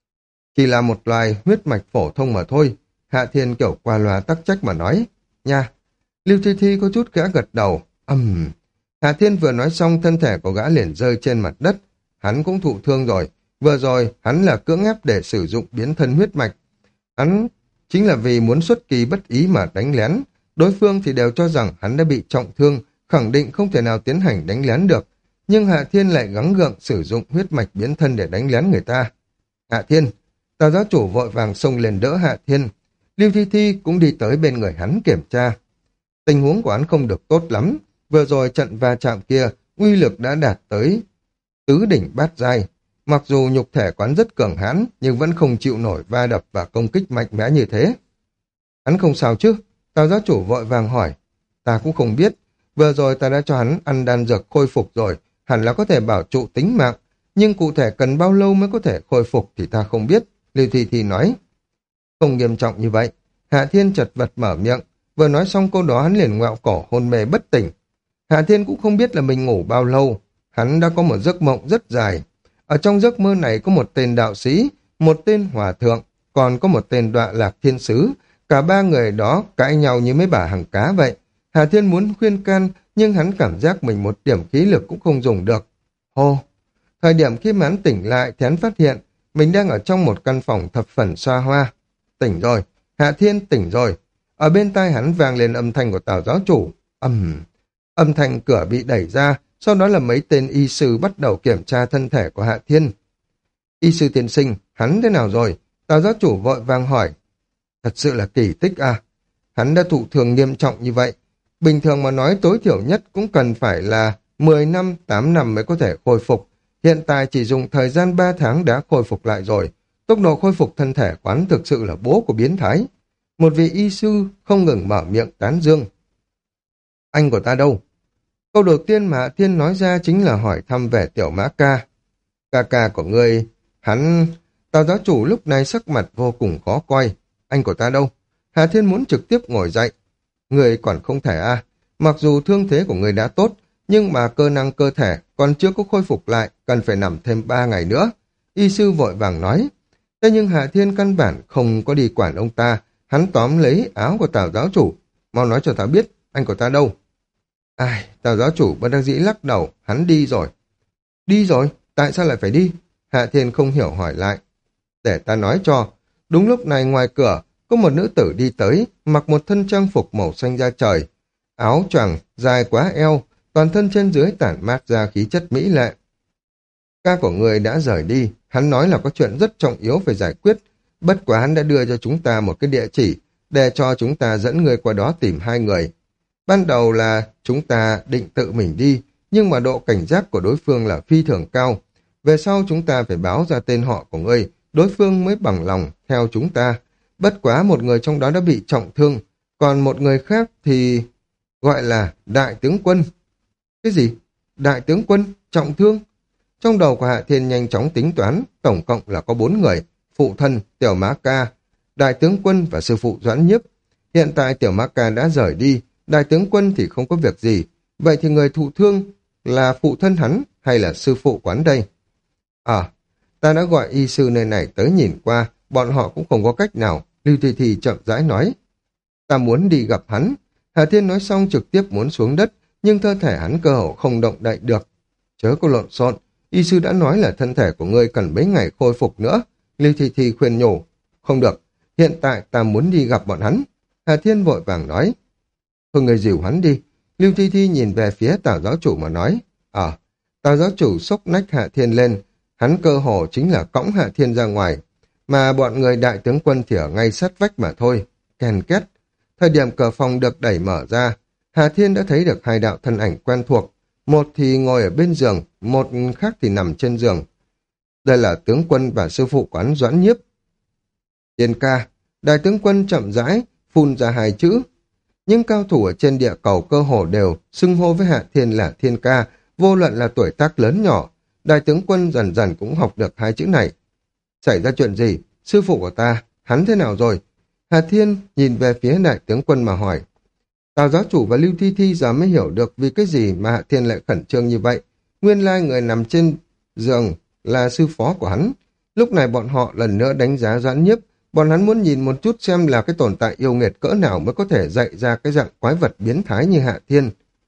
Chỉ là một loài huyết mạch phổ thông mà thôi. Hạ Thiên kiểu qua loa tắc trách mà nói. Nha. Lưu Thi Thi có chút gã gật đầu. Ầm. Uhm. Hạ Thiên vừa nói xong thân thể của gã liền rơi trên mặt đất. Hắn cũng thụ thương rồi. Vừa rồi hắn là cưỡng ép để sử dụng biến thân huyết mạch. Hắn chính là vì muốn xuất kỳ bất ý mà đánh lén. Đối phương thì đều cho rằng hắn đã bị trọng thương, khẳng định không thể nào tiến hành đánh lén được. Nhưng Hạ Thiên lại gắng gượng sử dụng huyết mạch biến thân để đánh lén người ta. Hạ Thiên, Tào giáo chủ vội vàng xông lên đỡ Hạ Thiên. Lưu Thi Thi cũng đi tới bên người hắn kiểm tra. Tình huống của hắn không được tốt lắm. Vừa rồi trận va chạm kia, uy lực đã đạt tới tứ đỉnh bát giai. Mặc dù nhục thể quán rất cường hãn, nhưng vẫn không chịu nổi va đập và công kích mạnh mẽ như thế. Hắn không sao chứ? Tào giáo chủ vội vàng hỏi. Ta cũng không biết. Vừa rồi ta đã cho hắn ăn đan dược khôi phục rồi, hẳn là có thể bảo trụ tính mạng. Nhưng cụ thể cần bao lâu mới có thể khôi phục thì ta không biết. Lưu Thi Thi nói. Không nghiêm trọng như vậy. Hạ Thiên chật vật mở miệng. Vừa nói xong câu đó hắn liền ngoẹo cổ hôn mê bất tỉnh. Hạ Thiên cũng không biết là mình ngủ bao lâu. Hắn đã có một giấc mộng rất dài. Ở trong giấc mơ này có một tên đạo sĩ, một tên hòa thượng, còn có một tên đọa lạc thiên sứ. Cả ba người đó cãi nhau như mấy bà hàng cá vậy. Hạ Thiên muốn khuyên can, nhưng hắn cảm giác mình một điểm khí lực cũng không dùng được. Hô! Thời điểm khi mà hắn tỉnh lại thì hắn phát hiện mình đang ở trong một căn phòng thập phần xa hoa. Tỉnh rồi! Hạ Thiên tỉnh rồi! Ở bên tai hắn vang lên âm thanh của Tào giáo chủ. Ầm! Âm thanh cửa bị đẩy ra, sau đó là mấy tên y sư bắt đầu kiểm tra thân thể của Hạ Thiên. Y sư tiên sinh, hắn thế nào rồi? Tào giáo chủ vội vàng hỏi. Thật sự là kỳ tích à? Hắn đã thụ thương nghiêm trọng như vậy. Bình thường mà nói tối thiểu nhất cũng cần phải là mười năm, tám năm mới có thể khôi phục. Hiện tại chỉ dùng thời gian ba tháng đã khôi phục lại rồi. Tốc độ khôi phục thân thể quán thực sự là bố của biến thái. Một vị y sư không ngừng mở miệng tán dương. Anh của ta đâu? Câu đầu tiên mà Hạ Thiên nói ra chính là hỏi thăm về tiểu mã ca. Ca ca của ngươi, hắn... Tào giáo chủ lúc này sắc mặt vô cùng khó coi. Anh của ta đâu? Hạ Thiên muốn trực tiếp ngồi dậy. Người còn không thể à. Mặc dù thương thế của người đã tốt, nhưng mà cơ năng cơ thể còn chưa có khôi phục lại, cần phải nằm thêm ba ngày nữa. Y sư vội vàng nói. Thế nhưng Hạ Thiên căn bản không có đi quản ông ta. Hắn tóm lấy áo của Tào giáo chủ. Mau nói cho ta biết, anh của ta đâu? Ai, Tào giáo chủ bất đắc dĩ lắc đầu, hắn đi rồi. Đi rồi? Tại sao lại phải đi? Hạ Thiên không hiểu hỏi lại. Để ta nói cho. Đúng lúc này ngoài cửa, có một nữ tử đi tới, mặc một thân trang phục màu xanh da trời. Áo choàng dài quá eo, toàn thân trên dưới tản mát ra khí chất mỹ lệ. Ca của người đã rời đi, hắn nói là có chuyện rất trọng yếu phải giải quyết. Bất quá hắn đã đưa cho chúng ta một cái địa chỉ, để cho chúng ta dẫn người qua đó tìm hai người. Ban đầu là chúng ta định tự mình đi, nhưng mà độ cảnh giác của đối phương là phi thường cao. Về sau chúng ta phải báo ra tên họ của ngươi, đối phương mới bằng lòng theo chúng ta. Bất quá một người trong đó đã bị trọng thương, còn một người khác thì gọi là đại tướng quân. Cái gì? Đại tướng quân? Trọng thương? Trong đầu của Hạ Thiên nhanh chóng tính toán, tổng cộng là có bốn người, phụ thân, Tiểu Mã Ca, đại tướng quân và sư phụ Doãn Nhiếp. Hiện tại Tiểu Mã Ca đã rời đi, đại tướng quân thì không có việc gì. Vậy thì người thụ thương là phụ thân hắn hay là sư phụ quán đây? À, ta đã gọi y sư nơi này tới nhìn qua, bọn họ cũng không có cách nào. Lưu Thi Thi chậm rãi nói. Ta muốn đi gặp hắn. Hà Thiên nói xong trực tiếp muốn xuống đất, nhưng cơ thể hắn cơ hồ không động đậy được. Chớ có lộn xộn, y sư đã nói là thân thể của ngươi cần mấy ngày khôi phục nữa. Lưu Thi Thi khuyên nhủ. Không được, hiện tại ta muốn đi gặp bọn hắn. Hà Thiên vội vàng nói. Thôi người dìu hắn đi. Lưu Thi Thi nhìn về phía Tào giáo chủ mà nói. Ờ, à, Tào giáo chủ xốc nách Hạ Thiên lên. Hắn cơ hồ chính là cõng Hạ Thiên ra ngoài. Mà bọn người đại tướng quân thì ở ngay sát vách mà thôi. Ken két. Thời điểm cửa phòng được đẩy mở ra, Hà Thiên đã thấy được hai đạo thân ảnh quen thuộc. Một thì ngồi ở bên giường, một khác thì nằm trên giường. Đây là tướng quân và sư phụ quán Doãn Nhiếp. Thiên ca, đại tướng quân chậm rãi, phun ra hai chữ. Những cao thủ ở trên địa cầu cơ hồ đều xưng hô với Hạ Thiên là Thiên ca, vô luận là tuổi tác lớn nhỏ. Đại tướng quân dần dần cũng học được hai chữ này. Xảy ra chuyện gì? Sư phụ của ta, hắn thế nào rồi? Hà Thiên nhìn về phía đại tướng quân mà hỏi. Tào giáo chủ và Lưu Thi Thi giờ mới hiểu được vì cái gì mà Hạ Thiên lại khẩn trương như vậy. Nguyên lai người nằm trên giường là sư phó của hắn. Lúc này bọn họ lần nữa đánh giá Doãn Nhiếp. Bọn hắn muốn nhìn một chút xem là cái tồn tại yêu nghiệt cỡ nào mới có thể dạy ra cái dạng quái vật biến thái như Hạ Thiên.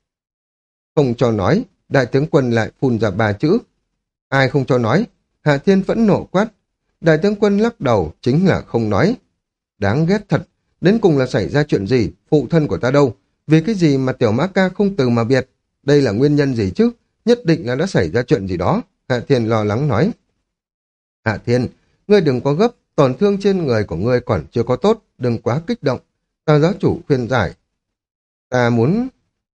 Không cho nói, đại tướng quân lại phun ra ba chữ. Ai không cho nói? Hạ Thiên phẫn nộ quát. Đại tướng quân lắc đầu, chính là không nói. Đáng ghét thật, đến cùng là xảy ra chuyện gì? Phụ thân của ta đâu? Vì cái gì mà Tiểu Mã Ca không từ mà biệt? Đây là nguyên nhân gì chứ? Nhất định là đã xảy ra chuyện gì đó. Hạ Thiên lo lắng nói. Hạ Thiên, ngươi đừng có gấp, tổn thương trên người của ngươi còn chưa có tốt, đừng quá kích động. Tào giáo chủ khuyên giải. Ta muốn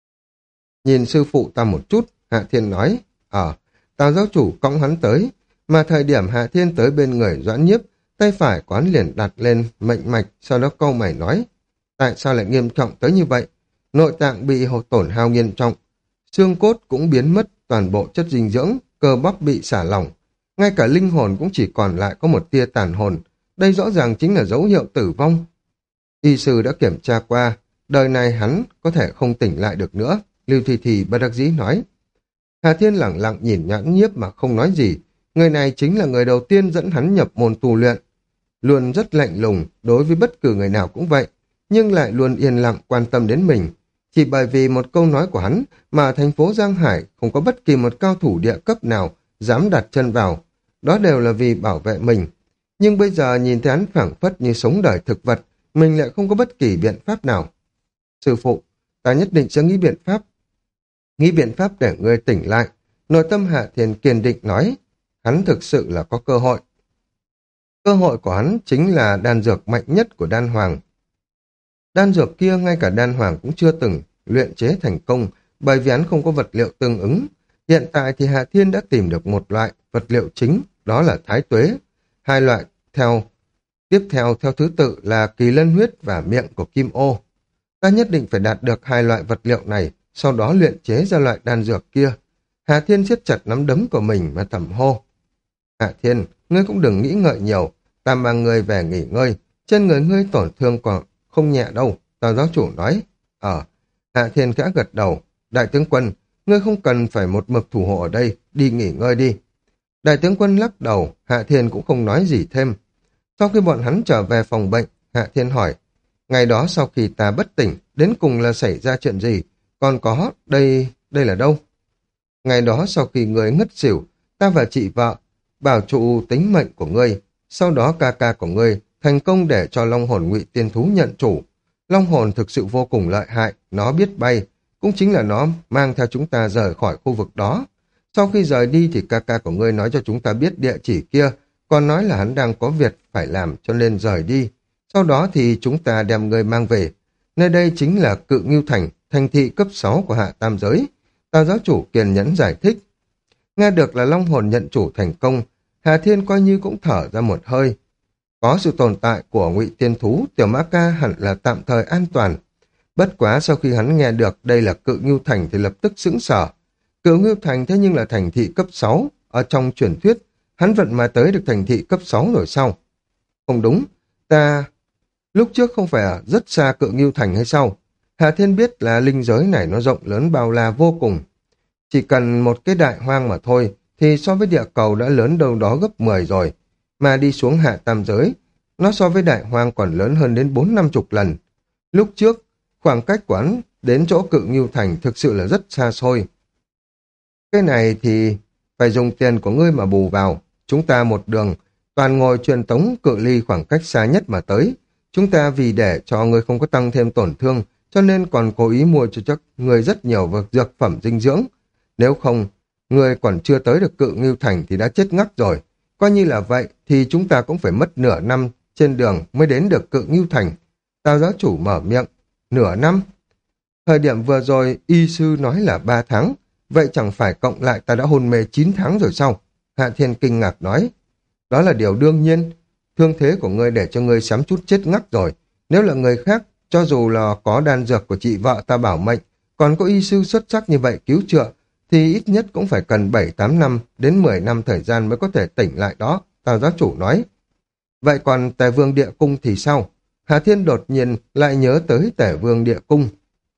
nhìn sư phụ ta một chút, Hạ Thiên nói. Ờ, Tào giáo chủ cõng hắn tới, mà thời điểm Hạ Thiên tới bên người Doãn Nhiếp, tay phải quán liền đặt lên mệnh mạch, sau đó câu mày nói. Tại sao lại nghiêm trọng tới như vậy? Nội tạng bị tổn hao nghiêm trọng, xương cốt cũng biến mất toàn bộ chất dinh dưỡng, cơ bắp bị xả lỏng. Ngay cả linh hồn cũng chỉ còn lại có một tia tàn hồn. Đây rõ ràng chính là dấu hiệu tử vong. Y sư đã kiểm tra qua, đời này hắn có thể không tỉnh lại được nữa. Lưu Thi Thi bất đắc dĩ nói. Hà Thiên lẳng lặng nhìn Nhãn Nhiếp mà không nói gì. Người này chính là người đầu tiên dẫn hắn nhập môn tu luyện. Luôn rất lạnh lùng, đối với bất cứ người nào cũng vậy, nhưng lại luôn yên lặng quan tâm đến mình. Chỉ bởi vì một câu nói của hắn mà thành phố Giang Hải không có bất kỳ một cao thủ địa cấp nào dám đặt chân vào. Đó đều là vì bảo vệ mình. Nhưng bây giờ nhìn thấy hắn phảng phất như sống đời thực vật, mình lại không có bất kỳ biện pháp nào. Sư phụ, ta nhất định sẽ nghĩ biện pháp. Nghĩ biện pháp để ngươi tỉnh lại. Nội tâm Hạ Thiên kiên định nói, hắn thực sự là có cơ hội. Cơ hội của hắn chính là đan dược mạnh nhất của đan hoàng. Đan dược kia ngay cả đan hoàng cũng chưa từng luyện chế thành công, bởi vì hắn không có vật liệu tương ứng. Hiện tại thì Hạ Thiên đã tìm được một loại vật liệu chính, đó là thái tuế. Hai loại theo tiếp theo theo thứ tự là kỳ lân huyết và miệng của kim ô. Ta nhất định phải đạt được hai loại vật liệu này, sau đó luyện chế ra loại đan dược kia. Hạ Thiên siết chặt nắm đấm của mình mà thầm hô. Hạ Thiên, ngươi cũng đừng nghĩ ngợi nhiều, ta mang ngươi về nghỉ ngơi, trên người ngươi tổn thương còn không nhẹ đâu, Tào giáo chủ nói. Ờ, Hạ Thiên khẽ gật đầu, đại tướng quân, ngươi không cần phải một mực thủ hộ ở đây, đi nghỉ ngơi đi. Đại tướng quân lắc đầu, Hạ Thiên cũng không nói gì thêm. Sau khi bọn hắn trở về phòng bệnh, Hạ Thiên hỏi, ngày đó sau khi ta bất tỉnh, đến cùng là xảy ra chuyện gì? Còn có, đây, đây là đâu? Ngày đó sau khi ngươi ngất xỉu, ta và chị vợ bảo trụ tính mệnh của ngươi, sau đó ca ca của ngươi thành công để cho long hồn ngụy tiên thú nhận chủ. Long hồn thực sự vô cùng lợi hại, nó biết bay, cũng chính là nó mang theo chúng ta rời khỏi khu vực đó. Sau khi rời đi thì ca ca của ngươi nói cho chúng ta biết địa chỉ kia, còn nói là hắn đang có việc phải làm cho nên rời đi. Sau đó thì chúng ta đem ngươi mang về. Nơi đây chính là Cự Ngưu Thành, thành thị cấp sáu của hạ tam giới. Tào giáo chủ kiên nhẫn giải thích. Nghe được là Long hồn nhận chủ thành công, Hà Thiên coi như cũng thở ra một hơi. Có sự tồn tại của Ngụy Tiên Thú, Tiểu Mã Ca hẳn là tạm thời an toàn. Bất quá sau khi hắn nghe được đây là Cự Ngưu Thành thì lập tức sững sờ. Cự Ngưu Thành thế nhưng là thành thị cấp sáu, ở trong truyền thuyết, hắn vận mà tới được thành thị cấp sáu rồi sao? Không đúng, ta... Lúc trước không phải ở rất xa Cự Ngưu Thành hay sao? Hà Thiên biết là linh giới này nó rộng lớn bao la vô cùng. Chỉ cần một cái đại hoang mà thôi, thì so với địa cầu đã lớn đâu đó gấp mười rồi. Mà đi xuống hạ tam giới, nó so với đại hoang còn lớn hơn đến bốn năm chục lần. Lúc trước, khoảng cách của hắn đến chỗ Cự Ngưu Thành thực sự là rất xa xôi. Cái này thì phải dùng tiền của ngươi mà bù vào. Chúng ta một đường, toàn ngồi truyền tống cự ly khoảng cách xa nhất mà tới. Chúng ta vì để cho ngươi không có tăng thêm tổn thương, cho nên còn cố ý mua cho chắc ngươi rất nhiều vật dược phẩm dinh dưỡng. Nếu không, ngươi còn chưa tới được Cự Ngưu Thành thì đã chết ngắc rồi. Coi như là vậy thì chúng ta cũng phải mất nửa năm trên đường mới đến được Cự Ngưu Thành. Tào giáo chủ mở miệng. Nửa năm? Thời điểm vừa rồi y sư nói là ba tháng. Vậy chẳng phải cộng lại ta đã hôn mê chín tháng rồi sao? Hạ Thiên kinh ngạc nói. Đó là điều đương nhiên. Thương thế của ngươi để cho ngươi xém chút chết ngắc rồi. Nếu là người khác, cho dù là có đan dược của chị vợ ta bảo mệnh, còn có y sư xuất sắc như vậy cứu chữa, thì ít nhất cũng phải cần bảy tám năm đến mười năm thời gian mới có thể tỉnh lại đó, Tào giáo chủ nói. Vậy còn Tề Vương Địa Cung thì sao? Hà Thiên đột nhiên lại nhớ tới Tề Vương Địa Cung.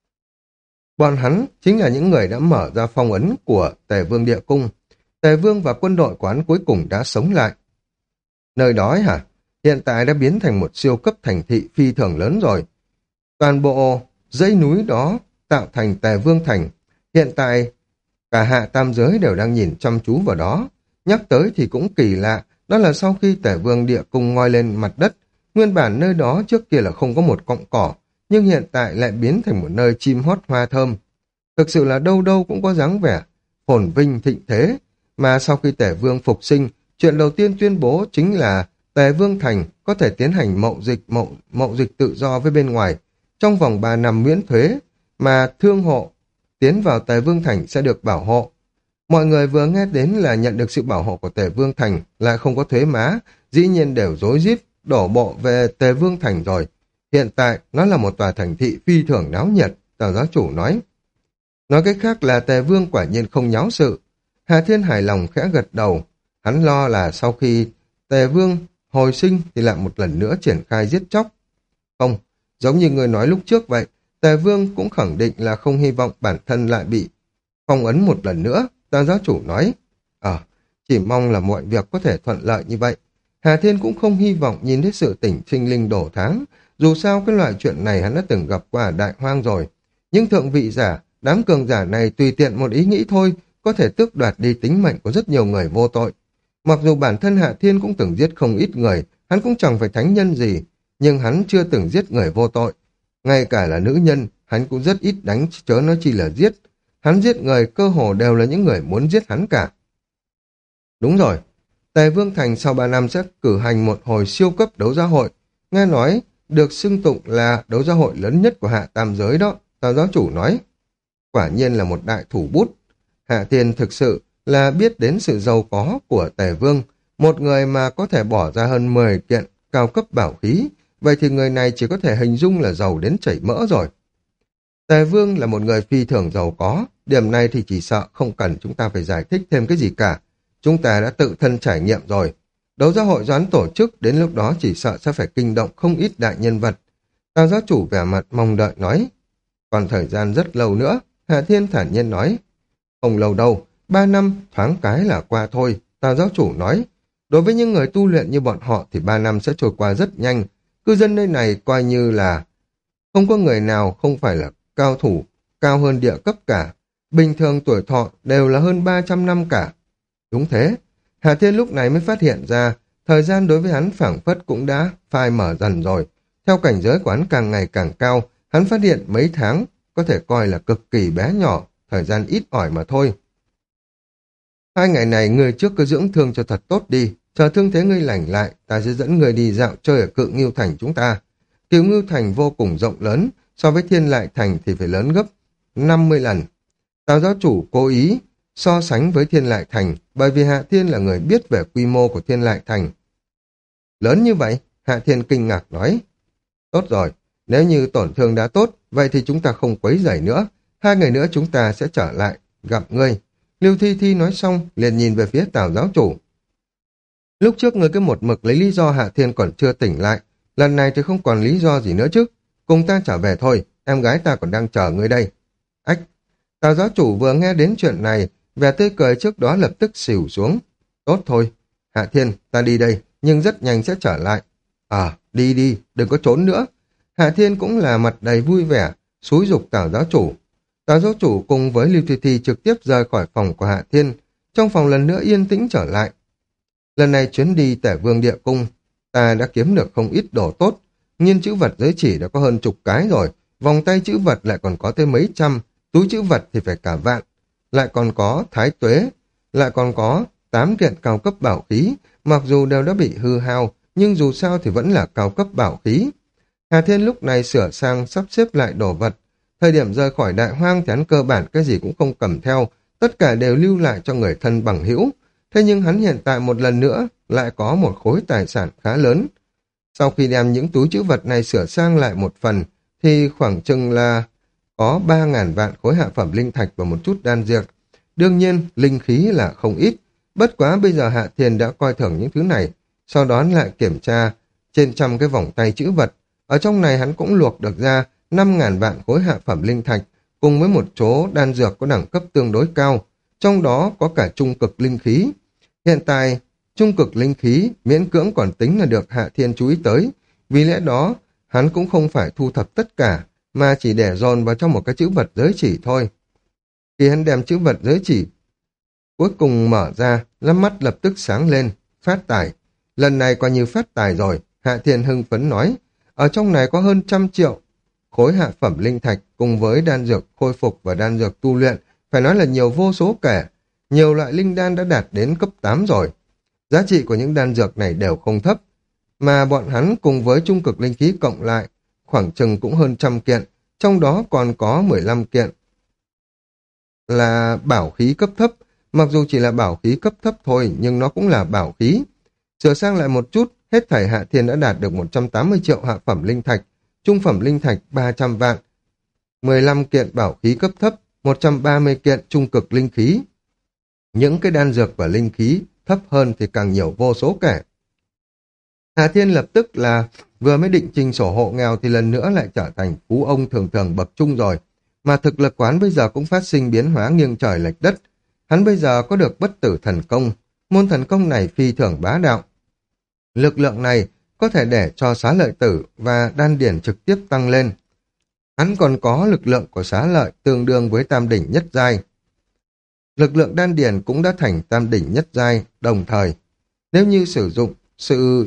Bọn hắn chính là những người đã mở ra phong ấn của Tề Vương Địa Cung. Tề Vương và quân đội của hắn cuối cùng đã sống lại. Nơi đó ấy hả? Hiện tại đã biến thành một siêu cấp thành thị phi thường lớn rồi. Toàn bộ dãy núi đó tạo thành Tề Vương Thành. Hiện tại cả hạ tam giới đều đang nhìn chăm chú vào đó. Nhắc tới thì cũng kỳ lạ, đó là sau khi Tề Vương Địa Cung ngoi lên mặt đất, nguyên bản nơi đó trước kia là không có một cọng cỏ, nhưng hiện tại lại biến thành một nơi chim hót hoa thơm. Thực sự là đâu đâu cũng có dáng vẻ phồn vinh thịnh thế, mà sau khi Tề Vương phục sinh, chuyện đầu tiên tuyên bố chính là Tề Vương Thành có thể tiến hành mậu dịch mậu, mậu dịch tự do với bên ngoài, trong vòng ba năm miễn thuế, mà thương hộ tiến vào Tề Vương Thành sẽ được bảo hộ. Mọi người vừa nghe đến là nhận được sự bảo hộ của Tề Vương Thành, lại không có thuế má, dĩ nhiên đều rối rít đổ bộ về Tề Vương Thành rồi. Hiện tại nó là một tòa thành thị phi thường náo nhiệt, Tào giáo chủ nói. Nói cách khác là Tề Vương quả nhiên không nháo sự. Hà Thiên hài lòng khẽ gật đầu. Hắn lo là sau khi Tề Vương hồi sinh thì lại một lần nữa triển khai giết chóc. Không, giống như người nói lúc trước vậy, Tề Vương cũng khẳng định là không hy vọng bản thân lại bị phong ấn một lần nữa, Tào giáo chủ nói. Ờ, à, chỉ mong là mọi việc có thể thuận lợi như vậy. Hà Thiên cũng không hy vọng nhìn thấy sự tỉnh sinh linh đổ tháng, dù sao cái loại chuyện này hắn đã từng gặp qua ở Đại Hoang rồi. Nhưng thượng vị giả, đám cường giả này tùy tiện một ý nghĩ thôi, có thể tước đoạt đi tính mệnh của rất nhiều người vô tội. Mặc dù bản thân Hạ Thiên cũng từng giết không ít người, hắn cũng chẳng phải thánh nhân gì, nhưng hắn chưa từng giết người vô tội. Ngay cả là nữ nhân, hắn cũng rất ít đánh, chớ nói chi là giết. Hắn giết người cơ hồ đều là những người muốn giết hắn cả. Đúng rồi, Tề Vương Thành sau ba năm sẽ cử hành một hồi siêu cấp đấu giá hội. Nghe nói được xưng tụng là đấu giá hội lớn nhất của hạ tam giới đó, Tào giáo chủ nói. Quả nhiên là một đại thủ bút. Hạ Thiên thực sự là biết đến sự giàu có của Tề Vương, một người mà có thể bỏ ra hơn mười kiện cao cấp bảo khí, vậy thì người này chỉ có thể hình dung là giàu đến chảy mỡ rồi. Tề Vương là một người phi thường giàu có, điểm này thì chỉ sợ không cần chúng ta phải giải thích thêm cái gì cả. Chúng ta đã tự thân trải nghiệm rồi. Đấu giá hội doán tổ chức đến lúc đó chỉ sợ sẽ phải kinh động không ít đại nhân vật. Tào giáo chủ vẻ mặt mong đợi nói. Còn thời gian rất lâu nữa, Hạ Thiên thản nhiên nói. Không lâu đâu, ba năm thoáng cái là qua thôi, Tào giáo chủ nói. Đối với những người tu luyện như bọn họ thì ba năm sẽ trôi qua rất nhanh. Cư dân nơi này coi như là không có người nào không phải là cao thủ, cao hơn địa cấp cả. Bình thường tuổi thọ đều là hơn ba trăm năm cả. Đúng thế, Hà Thiên lúc này mới phát hiện ra, thời gian đối với hắn phảng phất cũng đã phai mở dần rồi. Theo cảnh giới của hắn càng ngày càng cao, hắn phát hiện mấy tháng có thể coi là cực kỳ bé nhỏ, thời gian ít ỏi mà thôi. Hai ngày này người trước cứ dưỡng thương cho thật tốt đi, chờ thương thế ngươi lành lại, ta sẽ dẫn người đi dạo chơi ở Cự Ngưu Thành chúng ta. Cự Ngưu Thành vô cùng rộng lớn, so với Thiên Lại Thành thì phải lớn gấp năm mươi lần. Tào giáo chủ cố ý so sánh với Thiên Lại Thành, bởi vì Hạ Thiên là người biết về quy mô của Thiên Lại Thành. Lớn như vậy, Hạ Thiên kinh ngạc nói. Tốt rồi, nếu như tổn thương đã tốt, vậy thì chúng ta không quấy rầy nữa. Hai ngày nữa chúng ta sẽ trở lại, gặp ngươi. Lưu Thi Thi nói xong, liền nhìn về phía Tào giáo chủ. Lúc trước ngươi cứ một mực lấy lý do Hạ Thiên còn chưa tỉnh lại, lần này thì không còn lý do gì nữa chứ. Cùng ta trở về thôi, em gái ta còn đang chờ ngươi đây. Ách, Tào giáo chủ vừa nghe đến chuyện này, vẻ tươi cười trước đó lập tức xỉu xuống. Tốt thôi, Hạ Thiên, ta đi đây, nhưng rất nhanh sẽ trở lại. À, đi đi, đừng có trốn nữa. Hạ Thiên cũng là mặt đầy vui vẻ, xúi giục Tào giáo chủ. Tào giáo chủ cùng với Lưu Thi Thi trực tiếp rời khỏi phòng của Hạ Thiên, trong phòng lần nữa yên tĩnh trở lại. Lần này chuyến đi Tể Vương Địa Cung, ta đã kiếm được không ít đồ tốt. Nghiên chữ vật giới chỉ đã có hơn chục cái rồi, vòng tay chữ vật lại còn có tới mấy trăm, túi chữ vật thì phải cả vạn, lại còn có thái tuế, lại còn có tám kiện cao cấp bảo khí, mặc dù đều đã bị hư hao, nhưng dù sao thì vẫn là cao cấp bảo khí. Hà Thiên lúc này sửa sang sắp xếp lại đồ vật, thời điểm rời khỏi đại hoang thì hắn cơ bản cái gì cũng không cầm theo, tất cả đều lưu lại cho người thân bằng hữu. Thế nhưng hắn hiện tại một lần nữa lại có một khối tài sản khá lớn. Sau khi đem những túi trữ vật này sửa sang lại một phần, thì khoảng chừng là có ba ngàn vạn khối hạ phẩm linh thạch và một chút đan dược. Đương nhiên, linh khí là không ít. Bất quá bây giờ Hạ Thiên đã coi thường những thứ này, sau đó lại kiểm tra trên trăm cái vòng tay trữ vật. Ở trong này hắn cũng luộc được ra năm ngàn vạn khối hạ phẩm linh thạch, cùng với một số đan dược có đẳng cấp tương đối cao, trong đó có cả trung cực linh khí. Hiện tại, trung cực linh khí miễn cưỡng còn tính là được Hạ Thiên chú ý tới, vì lẽ đó hắn cũng không phải thu thập tất cả, mà chỉ để dồn vào trong một cái chữ vật giới chỉ thôi. Khi hắn đem chữ vật giới chỉ cuối cùng mở ra, lắm mắt lập tức sáng lên, phát tài. Lần này coi như phát tài rồi, Hạ Thiên hưng phấn nói, ở trong này có hơn trăm triệu khối hạ phẩm linh thạch cùng với đan dược khôi phục và đan dược tu luyện, phải nói là nhiều vô số kể. Nhiều loại linh đan đã đạt đến cấp tám rồi. Giá trị của những đan dược này đều không thấp, mà bọn hắn cùng với trung cực linh khí cộng lại khoảng chừng cũng hơn trăm kiện, trong đó còn có mười lăm kiện là bảo khí cấp thấp. Mặc dù chỉ là bảo khí cấp thấp thôi, nhưng nó cũng là bảo khí. Sửa sang lại một chút, hết thảy Hạ Thiên đã đạt được một trăm tám mươi triệu hạ phẩm linh thạch, trung phẩm linh thạch ba trăm vạn, mười lăm kiện bảo khí cấp thấp, một trăm ba mươi kiện trung cực linh khí. Những cái đan dược và linh khí thấp hơn thì càng nhiều vô số kể. Hạ Thiên lập tức là vừa mới định trình sổ hộ nghèo thì lần nữa lại trở thành phú ông thường thường bậc trung rồi. Mà thực lực quán bây giờ cũng phát sinh biến hóa nghiêng trời lệch đất. Hắn bây giờ có được bất tử thần công. Môn thần công này phi thường bá đạo. Lực lượng này có thể để cho xá lợi tử và đan điển trực tiếp tăng lên. Hắn còn có lực lượng của xá lợi tương đương với tam đỉnh nhất giai. Lực lượng đan điển cũng đã thành tam đỉnh nhất giai đồng thời. Nếu như sử dụng sự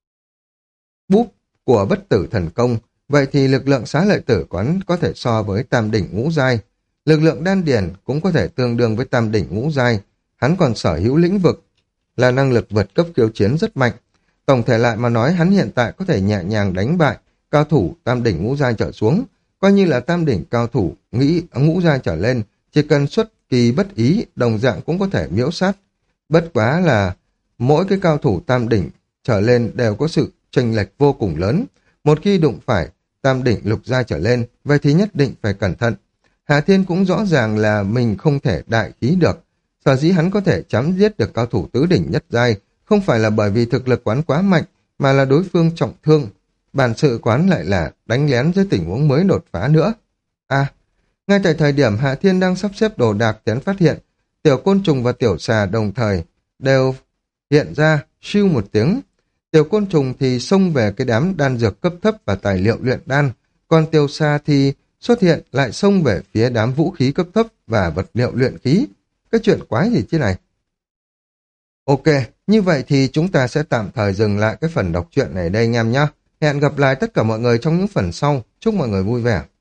búp của bất tử thần công, vậy thì lực lượng xá lợi tử quán có thể so với tam đỉnh ngũ giai. Lực lượng đan điển cũng có thể tương đương với tam đỉnh ngũ giai. Hắn còn sở hữu lĩnh vực, là năng lực vượt cấp khiêu chiến rất mạnh. Tổng thể lại mà nói, hắn hiện tại có thể nhẹ nhàng đánh bại cao thủ tam đỉnh ngũ giai trở xuống, coi như là tam đỉnh cao thủ nghĩ ngũ giai trở lên, chỉ cần xuất kỳ bất ý, đồng dạng cũng có thể miễu sát. Bất quá là mỗi cái cao thủ tam đỉnh trở lên đều có sự chênh lệch vô cùng lớn. Một khi đụng phải tam đỉnh lục giai trở lên, vậy thì nhất định phải cẩn thận. Hạ Thiên cũng rõ ràng là mình không thể đại khí được. Sở dĩ hắn có thể chém giết được cao thủ tứ đỉnh nhất giai, không phải là bởi vì thực lực quán quá mạnh, mà là đối phương trọng thương. Bản sự quán lại là đánh lén dưới tình huống mới đột phá nữa. À, ngay tại thời điểm Hạ Thiên đang sắp xếp đồ đạc thì hắn phát hiện, tiểu côn trùng và tiểu xà đồng thời đều hiện ra, siêu một tiếng. Tiểu côn trùng thì xông về cái đám đan dược cấp thấp và tài liệu luyện đan, còn tiểu xà thì xuất hiện lại xông về phía đám vũ khí cấp thấp và vật liệu luyện khí. Cái chuyện quái gì chứ này? Ok, như vậy thì chúng ta sẽ tạm thời dừng lại cái phần đọc truyện này đây anh em nhé. Hẹn gặp lại tất cả mọi người trong những phần sau. Chúc mọi người vui vẻ.